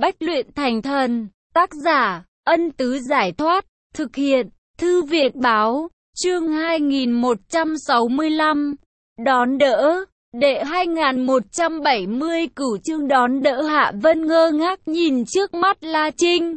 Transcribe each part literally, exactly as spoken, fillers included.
Bách luyện thành thần. Tác giả, Ân Tứ Giải Thoát. Thực hiện, Thư viện Báo. Chương hai nghìn một trăm sáu mươi lăm. Đón đỡ. Đệ hai nghìn một trăm bảy mươi cửu chương đón đỡ. Hạ Vân ngơ ngác nhìn trước mắt La Trinh.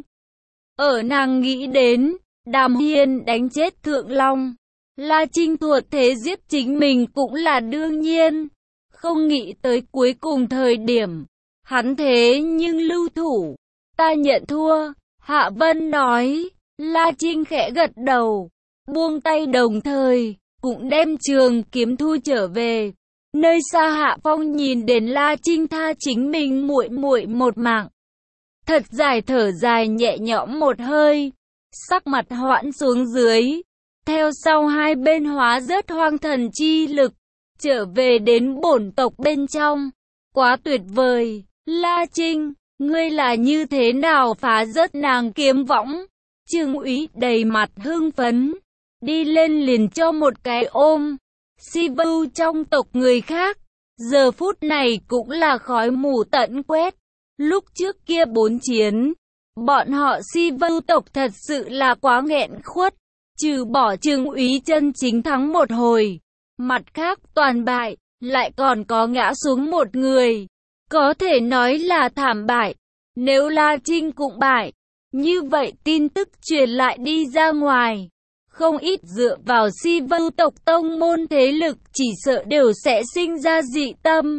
Ở nàng nghĩ đến, Đàm Hiên đánh chết Thượng Long. La Trinh thuận thế giết chính mình cũng là đương nhiên. Không nghĩ tới cuối cùng thời điểm, hắn thế nhưng lưu thủ. Ta nhận thua, Hạ Vân nói. La Trinh khẽ gật đầu, buông tay đồng thời, cũng đem trường kiếm thu trở về. Nơi xa Hạ Phong nhìn đến La Trinh tha chính mình muội muội một mạng. Thật dài thở dài nhẹ nhõm một hơi, sắc mặt hoãn xuống dưới. Theo sau hai bên hóa rớt hoang thần chi lực, trở về đến bổn tộc bên trong. Quá tuyệt vời, La Trinh, ngươi là như thế nào phá rớt nàng kiếm võng? Trương Úy đầy mặt hưng phấn, đi lên liền cho một cái ôm. Si Vưu trong tộc người khác, giờ phút này cũng là khói mù tận quét. Lúc trước kia bốn chiến, bọn họ Si Vưu tộc thật sự là quá nghẹn khuất. Trừ bỏ Trương Úy chân chính thắng một hồi, mặt khác toàn bại, lại còn có ngã xuống một người. Có thể nói là thảm bại. Nếu La Trinh cũng bại, như vậy tin tức truyền lại đi ra ngoài, không ít dựa vào Si Vưu tộc tông môn thế lực chỉ sợ đều sẽ sinh ra dị tâm.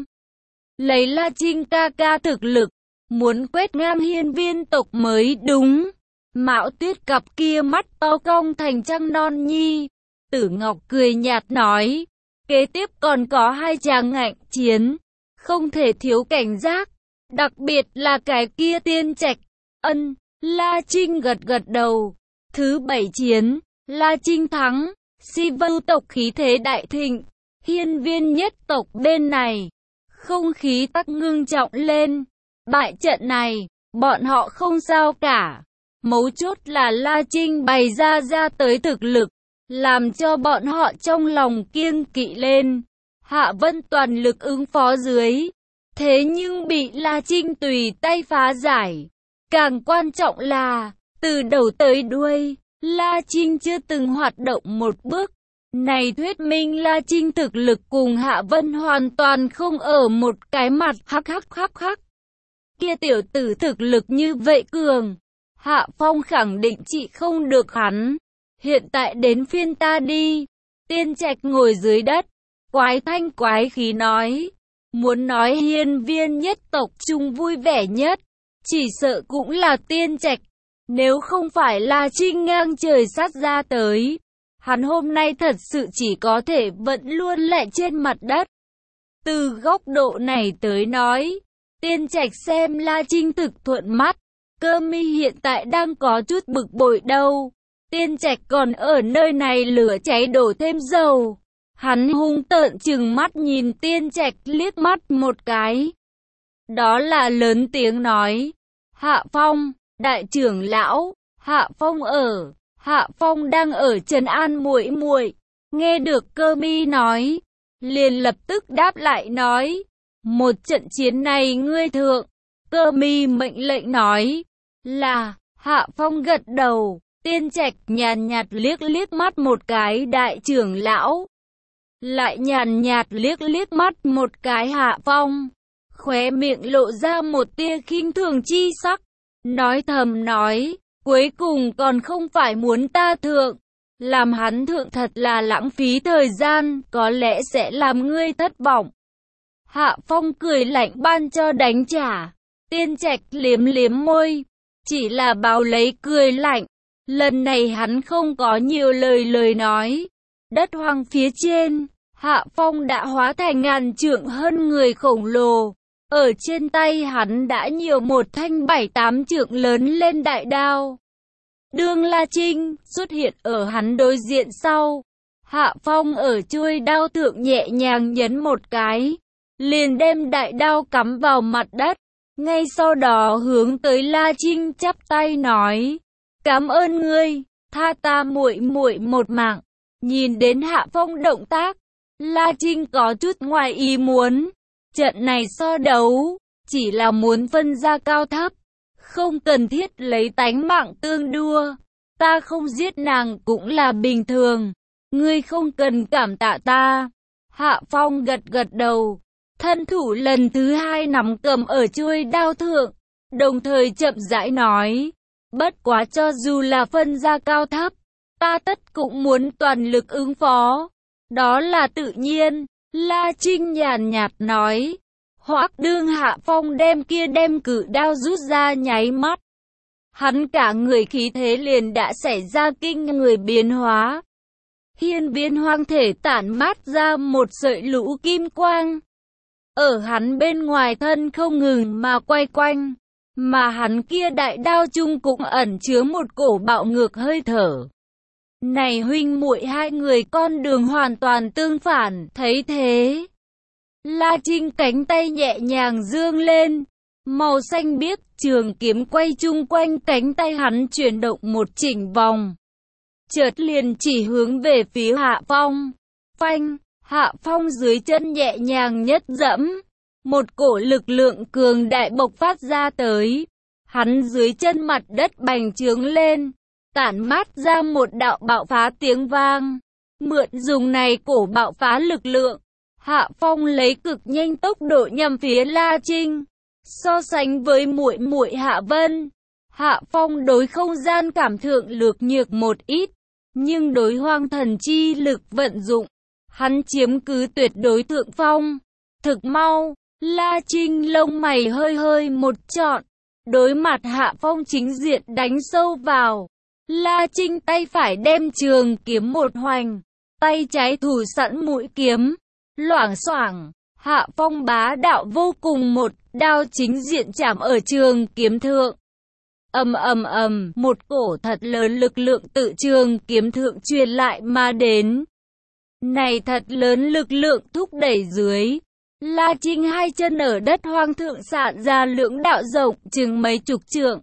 Lấy La Trinh ca ca thực lực, muốn quét ngang Hiên Viên tộc mới đúng. Mạo Tuyết cặp kia mắt to cong thành trăng non nhi. Tử Ngọc cười nhạt nói, kế tiếp còn có hai chàng ngạnh chiến, không thể thiếu cảnh giác, đặc biệt là cái kia Tiên Trạch. Ân, La Trinh gật gật đầu. Thứ bảy chiến, La Trinh thắng, Si Vưu tộc khí thế đại thịnh. Hiên Viên nhất tộc bên này, không khí tắc ngưng trọng lên. Bại trận này, bọn họ không sao cả. Mấu chốt là La Trinh bày ra ra tới thực lực, làm cho bọn họ trong lòng kiêng kỵ lên. Hạ Vân toàn lực ứng phó dưới, thế nhưng bị La Trinh tùy tay phá giải. Càng quan trọng là, từ đầu tới đuôi, La Trinh chưa từng hoạt động một bước. Này thuyết minh La Trinh thực lực cùng Hạ Vân hoàn toàn không ở một cái mặt. Hắc hắc hắc hắc. Kia tiểu tử thực lực như vậy cường, Hạ Phong khẳng định trị không được hắn. Hiện tại đến phiên ta đi. Tiên Trạch ngồi dưới đất, quái thanh quái khí nói. Muốn nói Hiên Viên nhất tộc chung vui vẻ nhất, chỉ sợ cũng là Tiên Trạch. Nếu không phải là Trinh ngang trời sát ra tới, hắn hôm nay thật sự chỉ có thể vẫn luôn lẹ trên mặt đất. Từ góc độ này tới nói, Tiên Trạch xem La Trinh thực thuận mắt. Cơ Mi hiện tại đang có chút bực bội đâu. Tiên Trạch còn ở nơi này lửa cháy đổ thêm dầu. Hắn hung tợn chừng mắt nhìn Tiên Trạch liếc mắt một cái. Đó là lớn tiếng nói. Hạ Phong, đại trưởng lão, Hạ Phong ở. Hạ Phong đang ở trấn an muội muội. Nghe được Cơ Mi nói, liền lập tức đáp lại nói. Một trận chiến này ngươi thượng. Cơ Mi mệnh lệnh nói. Là, Hạ Phong gật đầu. Tiên Trạch nhàn nhạt liếc liếc mắt một cái đại trưởng lão, lại nhàn nhạt liếc liếc mắt một cái Hạ Phong, khóe miệng lộ ra một tia khinh thường chi sắc, nói thầm nói, cuối cùng còn không phải muốn ta thượng, làm hắn thượng thật là lãng phí thời gian, có lẽ sẽ làm ngươi thất vọng. Hạ Phong cười lạnh ban cho đánh trả. Tiên Trạch liếm liếm môi, chỉ là báo lấy cười lạnh. Lần này hắn không có nhiều lời lời nói. Đất hoang phía trên, Hạ Phong đã hóa thành ngàn trượng hơn người khổng lồ. Ở trên tay hắn đã nhiều một thanh bảy tám trượng lớn lên đại đao. Đương La Trinh xuất hiện ở hắn đối diện sau. Hạ Phong ở chuôi đao thượng nhẹ nhàng nhấn một cái, liền đem đại đao cắm vào mặt đất. Ngay sau đó hướng tới La Trinh chắp tay nói. Cảm ơn ngươi, tha ta muội muội một mạng. Nhìn đến Hạ Phong động tác, La Trinh có chút ngoài ý muốn. Trận này so đấu, chỉ là muốn phân ra cao thấp. Không cần thiết lấy tánh mạng tương đua. Ta không giết nàng cũng là bình thường. Ngươi không cần cảm tạ ta. Hạ Phong gật gật đầu. Thân thủ lần thứ hai nắm cầm ở chuôi đao thượng. Đồng thời chậm rãi nói. Bất quá cho dù là phân ra cao thấp, ta tất cũng muốn toàn lực ứng phó. Đó là tự nhiên. La Trinh nhàn nhạt nói. Hoắc đương Hạ Phong đem kia đem cự đao rút ra nháy mắt. Hắn cả người khí thế liền đã xảy ra kinh người biến hóa. Hiên viên hoang thể tản mát ra một sợi lũ kim quang. Ở hắn bên ngoài thân không ngừng mà quay quanh. Mà hắn kia đại đao chung cũng ẩn chứa một cổ bạo ngược hơi thở. Này huynh muội hai người con đường hoàn toàn tương phản, thấy thế. La Trinh cánh tay nhẹ nhàng dương lên. Màu xanh biếc trường kiếm quay chung quanh cánh tay hắn chuyển động một chỉnh vòng. Chợt liền chỉ hướng về phía Hạ Phong. Phanh, Hạ Phong dưới chân nhẹ nhàng nhất dẫm. Một cổ lực lượng cường đại bộc phát ra tới. Hắn dưới chân mặt đất bành trướng lên. Tản mát ra một đạo bạo phá tiếng vang. Mượn dùng này cổ bạo phá lực lượng. Hạ Phong lấy cực nhanh tốc độ nhằm phía La Trinh. So sánh với muội muội Hạ Vân, Hạ Phong đối không gian cảm thượng lược nhược một ít, nhưng đối hoang thần chi lực vận dụng, hắn chiếm cứ tuyệt đối thượng phong. Thực mau, La Trinh lông mày hơi hơi một trọn, đối mặt Hạ Phong chính diện đánh sâu vào. La Trinh tay phải đem trường kiếm một hoành, tay trái thủ sẵn mũi kiếm, loảng xoảng. Hạ Phong bá đạo vô cùng, một đao chính diện chạm ở trường kiếm thượng. Ầm ầm ầm, một cổ thật lớn lực lượng tự trường kiếm thượng truyền lại mà đến. Này thật lớn lực lượng thúc đẩy dưới, La Trinh hai chân ở đất hoang thượng sạn ra lưỡng đạo rộng chừng mấy chục trượng,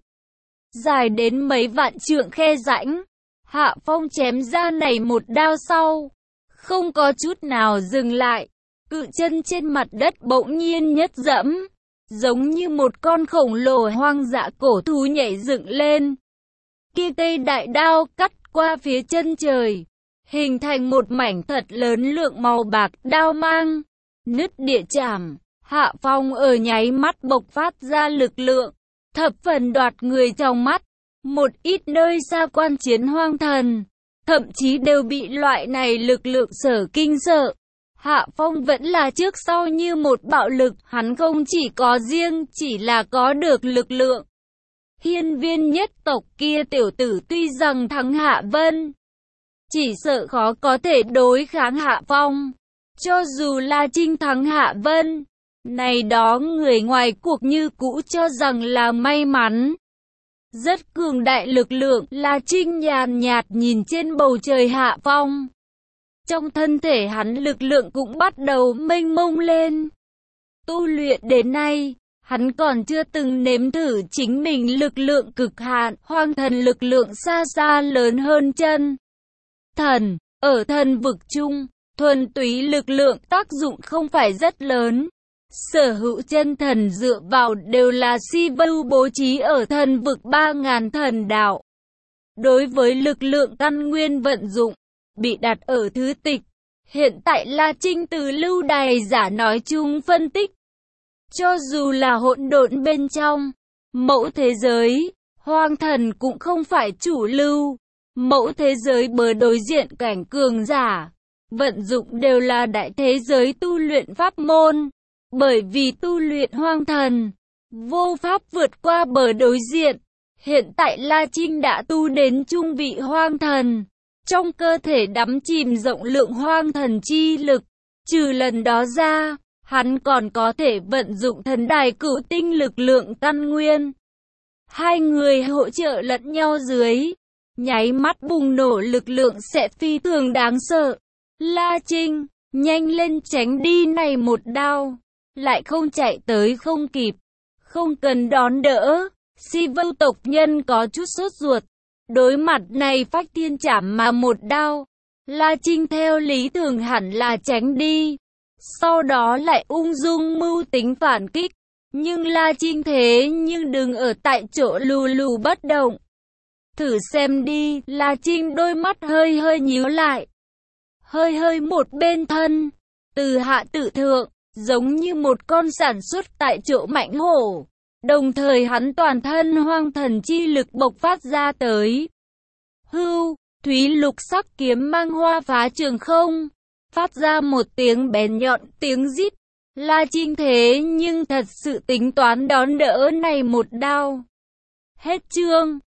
dài đến mấy vạn trượng khe rãnh. Hạ Phong chém ra này một đao sau, không có chút nào dừng lại. Cự chân trên mặt đất bỗng nhiên nhất dẫm, giống như một con khổng lồ hoang dã cổ thú nhảy dựng lên. Kia cây đại đao cắt qua phía chân trời, hình thành một mảnh thật lớn lượng màu bạc đao mang, nứt địa chạm. Hạ Phong ở nháy mắt bộc phát ra lực lượng, thập phần đoạt người trong mắt. Một ít nơi xa quan chiến hoang thần, thậm chí đều bị loại này lực lượng sở kinh sợ. Hạ Phong vẫn là trước sau như một bạo lực, hắn không chỉ có riêng chỉ là có được lực lượng. Hiên viên nhất tộc kia tiểu tử tuy rằng thắng Hạ Vân, chỉ sợ khó có thể đối kháng Hạ Phong. Cho dù La Trinh thắng Hạ Vân, này đó người ngoài cuộc như cũ cho rằng là may mắn. Rất cường đại lực lượng, La Trinh nhàn nhạt nhìn trên bầu trời Hạ Phong. Trong thân thể hắn lực lượng cũng bắt đầu mênh mông lên. Tu luyện đến nay, hắn còn chưa từng nếm thử chính mình lực lượng cực hạn, hoang thần lực lượng xa xa lớn hơn chân thần. Ở thần vực chung, thuần túy lực lượng tác dụng không phải rất lớn. Sở hữu chân thần dựa vào đều là si vưu bố trí ở thần vực ba ngàn thần đạo. Đối với lực lượng căn nguyên vận dụng, bị đặt ở thứ tịch. Hiện tại La Trinh từ lưu đày giả nói chung phân tích. Cho dù là hỗn độn bên trong, mẫu thế giới, hoang thần cũng không phải chủ lưu. Mẫu thế giới bờ đối diện cảnh cường giả, vận dụng đều là đại thế giới tu luyện pháp môn. Bởi vì tu luyện hoang thần, vô pháp vượt qua bờ đối diện. Hiện tại La Trinh đã tu đến trung vị hoang thần. Trong cơ thể đắm chìm rộng lượng hoang thần chi lực. Trừ lần đó ra, hắn còn có thể vận dụng thần đài cửu tinh lực lượng căn nguyên. Hai người hỗ trợ lẫn nhau dưới, nháy mắt bùng nổ lực lượng sẽ phi thường đáng sợ. La Trinh, nhanh lên tránh đi này một đao. Lại không chạy tới không kịp, không cần đón đỡ. Si vưu tộc nhân có chút sốt ruột. Đối mặt này phách thiên chảm mà một đao, La Trinh theo lý thường hẳn là tránh đi, sau đó lại ung dung mưu tính phản kích. Nhưng La Trinh thế nhưng đừng ở tại chỗ lù lù bất động. Thử xem đi, La Trinh đôi mắt hơi hơi nhíu lại. Hơi hơi một bên thân, từ hạ tự thượng, giống như một con sản xuất tại chỗ mãnh hổ. Đồng thời hắn toàn thân hoang thần chi lực bộc phát ra tới. Hưu, thúy lục sắc kiếm mang hoa phá trường không, phát ra một tiếng bén nhọn, tiếng rít. La Trinh thế nhưng thật sự tính toán đón đỡ này một đao. Hết chương.